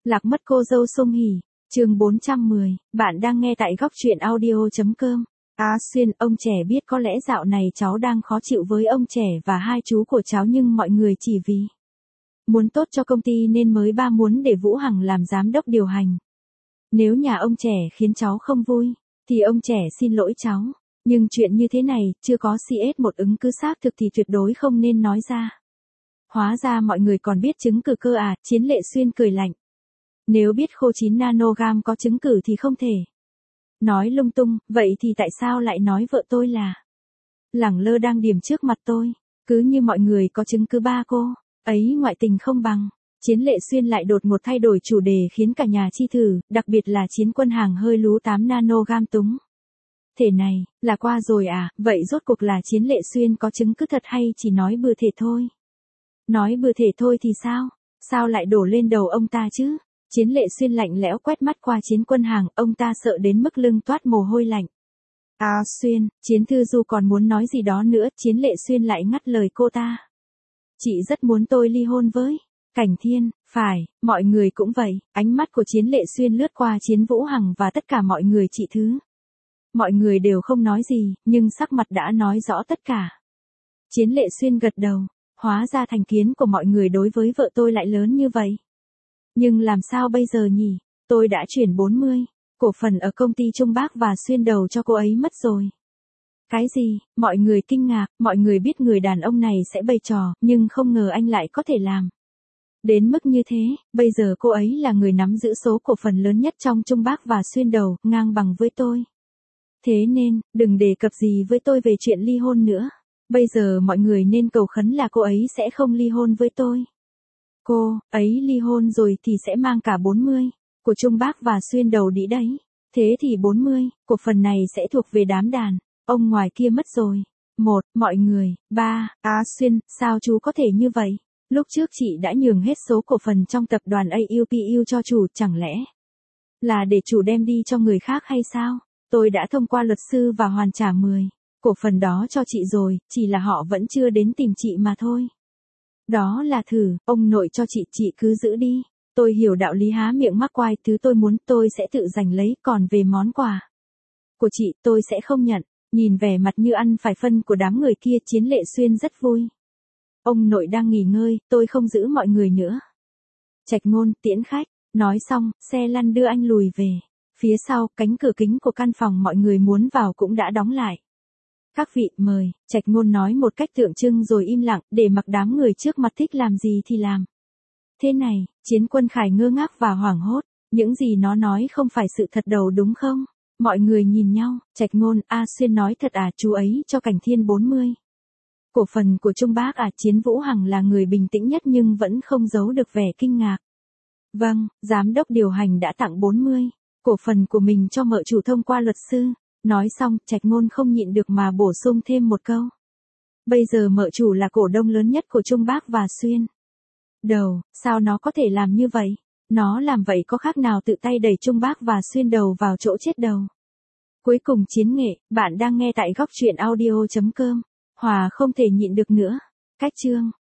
Lạc mất cô dâu Sung Hỉ, chương 410, bạn đang nghe tại góc truyện audio.com. Xuyên, ông trẻ biết có lẽ dạo này cháu đang khó chịu với ông trẻ và hai chú của cháu nhưng mọi người chỉ vì muốn tốt cho công ty nên mới muốn để Vũ Hằng làm giám đốc điều hành. Nếu nhà ông trẻ khiến cháu không vui, thì ông trẻ xin lỗi cháu. Nhưng chuyện như thế này, chưa có CS1 ứng cứ xác thực thì tuyệt đối không nên nói ra. Hóa ra mọi người còn biết chứng cử cơ à, Chiến Lệ Xuyên cười lạnh. Nếu biết khô 9 nanogam có chứng cử thì không thể nói lung tung, vậy thì tại sao lại nói vợ tôi là lẳng lơ đang điểm trước mặt tôi, cứ như mọi người có chứng cứ ba cô ấy ngoại tình không bằng. Chiến Lệ Xuyên lại đột ngột thay đổi chủ đề khiến cả nhà chi thử, đặc biệt là Chiến Quân Hàng hơi lú 8 nanogam túng. Thể này, là qua rồi à, vậy rốt cuộc là Chiến Lệ Xuyên có chứng cứ thật hay chỉ nói bừa thể thôi? Nói bừa thể thôi thì sao? Sao lại đổ lên đầu ông ta chứ? Chiến Lệ Xuyên lạnh lẽo quét mắt qua Chiến Quân Hàng, ông ta sợ đến mức lưng toát mồ hôi lạnh. Xuyên, Chiến Thư Du còn muốn nói gì đó nữa, Chiến Lệ Xuyên lại ngắt lời cô ta. Chị rất muốn tôi ly hôn với Cảnh Thiên, phải, mọi người cũng vậy. Ánh mắt của Chiến Lệ Xuyên lướt qua Chiến Vũ Hằng và tất cả mọi người chị Thứ. Mọi người đều không nói gì, nhưng sắc mặt đã nói rõ tất cả. Chiến Lệ Xuyên gật đầu, hóa ra thành kiến của mọi người đối với vợ tôi lại lớn như vậy. Nhưng làm sao bây giờ nhỉ? Tôi đã chuyển 40 cổ phần ở công ty Trung Bác và Xuyên đầu cho cô ấy mất rồi. Cái gì? Mọi người kinh ngạc, mọi người biết người đàn ông này sẽ bày trò, nhưng không ngờ anh lại có thể làm đến mức như thế. Bây giờ cô ấy là người nắm giữ số cổ phần lớn nhất trong Trung Bác và Xuyên đầu, ngang bằng với tôi. Thế nên, đừng đề cập gì với tôi về chuyện ly hôn nữa. Bây giờ mọi người nên cầu khấn là cô ấy sẽ không ly hôn với tôi. Cô ấy ly hôn rồi thì sẽ mang cả 40 của Trung Bác và Xuyên đầu đi đấy. Thế thì 40 cổ phần này sẽ thuộc về đám đàn ông ngoài kia mất rồi. Mọi người. Xuyên, sao chú có thể như vậy? Lúc trước chị đã nhường hết số cổ phần trong tập đoàn AUPU cho chủ, chẳng lẽ là để chủ đem đi cho người khác hay sao? Tôi đã thông qua luật sư và hoàn trả 10 cổ phần đó cho chị rồi, chỉ là họ vẫn chưa đến tìm chị mà thôi. Đó là thử, ông nội cho chị cứ giữ đi. Tôi hiểu đạo lý há miệng mắc oai, thứ tôi muốn tôi sẽ tự giành lấy, còn về món quà của chị tôi sẽ không nhận. Nhìn vẻ mặt như ăn phải phân của đám người kia, Chiến Lệ Xuyên rất vui. Ông nội đang nghỉ ngơi, tôi không giữ mọi người nữa. Trạch Ngôn, tiễn khách. Nói xong, xe lăn đưa anh lùi về. Phía sau, cánh cửa kính của căn phòng mọi người muốn vào cũng đã đóng lại. Các vị, mời, Trạch Ngôn nói một cách tượng trưng rồi im lặng, để mặc đám người trước mặt thích làm gì thì làm. Thế này, Chiến Quân Khải ngơ ngác và hoảng hốt, những gì nó nói không phải sự thật đâu đúng không? Mọi người nhìn nhau, Trạch Ngôn, Xuyên nói thật à, chú ấy cho Cảnh Thiên 40 cổ phần của Trung Bác à? Chiến Vũ Hằng là người bình tĩnh nhất nhưng vẫn không giấu được vẻ kinh ngạc. Vâng, giám đốc điều hành đã tặng 40 cổ phần của mình cho mợ chủ thông qua luật sư. Nói xong, Trạch Ngôn không nhịn được mà bổ sung thêm một câu. Bây giờ mợ chủ là cổ đông lớn nhất của Trung Bác và Xuyên đầu, sao nó có thể làm như vậy? Nó làm vậy có khác nào tự tay đẩy Trung Bác và Xuyên đầu vào chỗ chết đầu? Cuối cùng chiến nghệ, bạn đang nghe tại góc truyện audio.com. Hòa không thể nhịn được nữa. Cách chương.